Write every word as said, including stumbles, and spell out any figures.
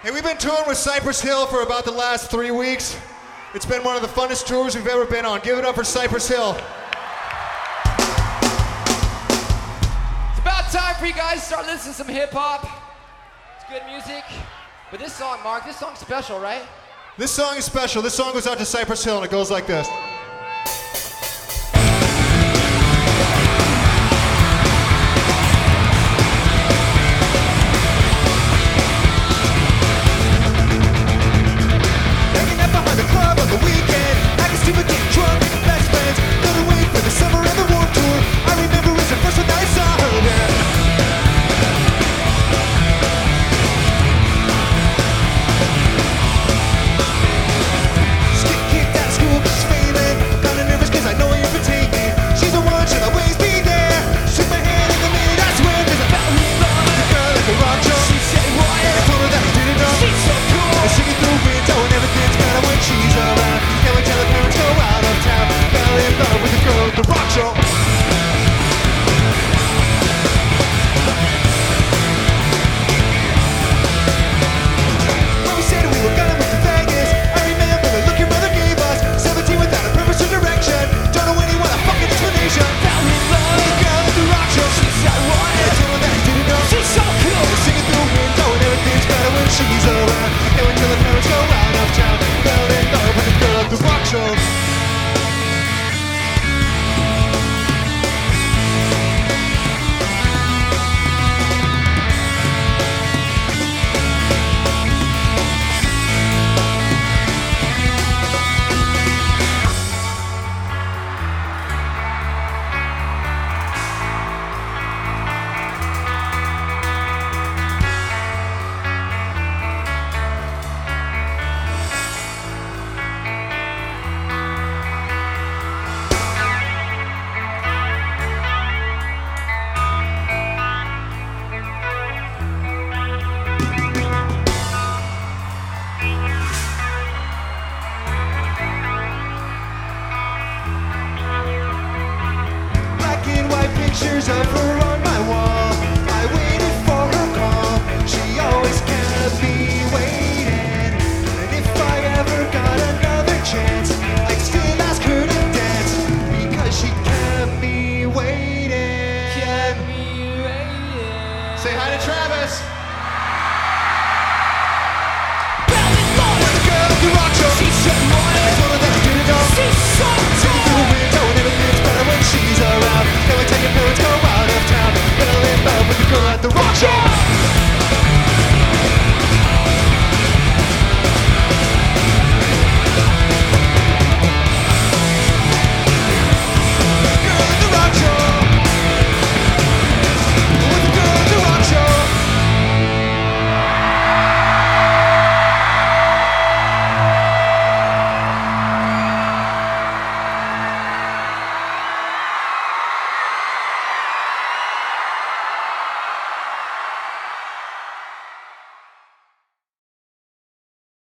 Hey, we've been touring with Cypress Hill for about the last three weeks. It's been one of the funnest tours we've ever been on. Give it up for Cypress Hill. It's about time for you guys to start listening to some hip hop. It's good music. But this song, Mark, this song's special, right? This song is special. This song goes out to Cypress Hill and it goes like this. Pictures of her on my wall. I waited for her call. She always kept me waiting. And if I ever got another chance, I'd still ask her to dance because she kept me waiting. Kept me waiting. Say hi to Travis. With the girl at the rock show. She's so loyal. I told her that I didn't know. She's so cool. Singing through the window and everything's better when she's up.